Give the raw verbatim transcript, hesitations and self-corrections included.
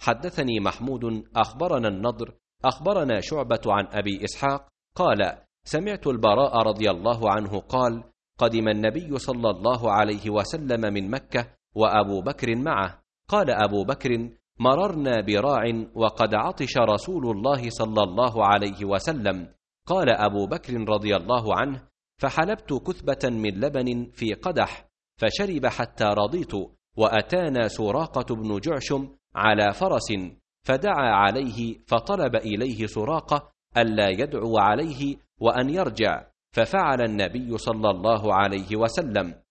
حدثني محمود أخبرنا النضر أخبرنا شعبة عن أبي إسحاق قال: سمعت البراء رضي الله عنه قال: قدم النبي صلى الله عليه وسلم من مكة وأبو بكر معه. قال أبو بكر: مررنا براع وقد عطش رسول الله صلى الله عليه وسلم. قال أبو بكر رضي الله عنه: فحلبت كثبة من لبن في قدح فشرب حتى رضيت، وأتانا سراقة بن جعشم على فرس فدعا عليه، فطلب إليه سراقة ألا يدعو عليه وأن يرجع، ففعل النبي صلى الله عليه وسلم.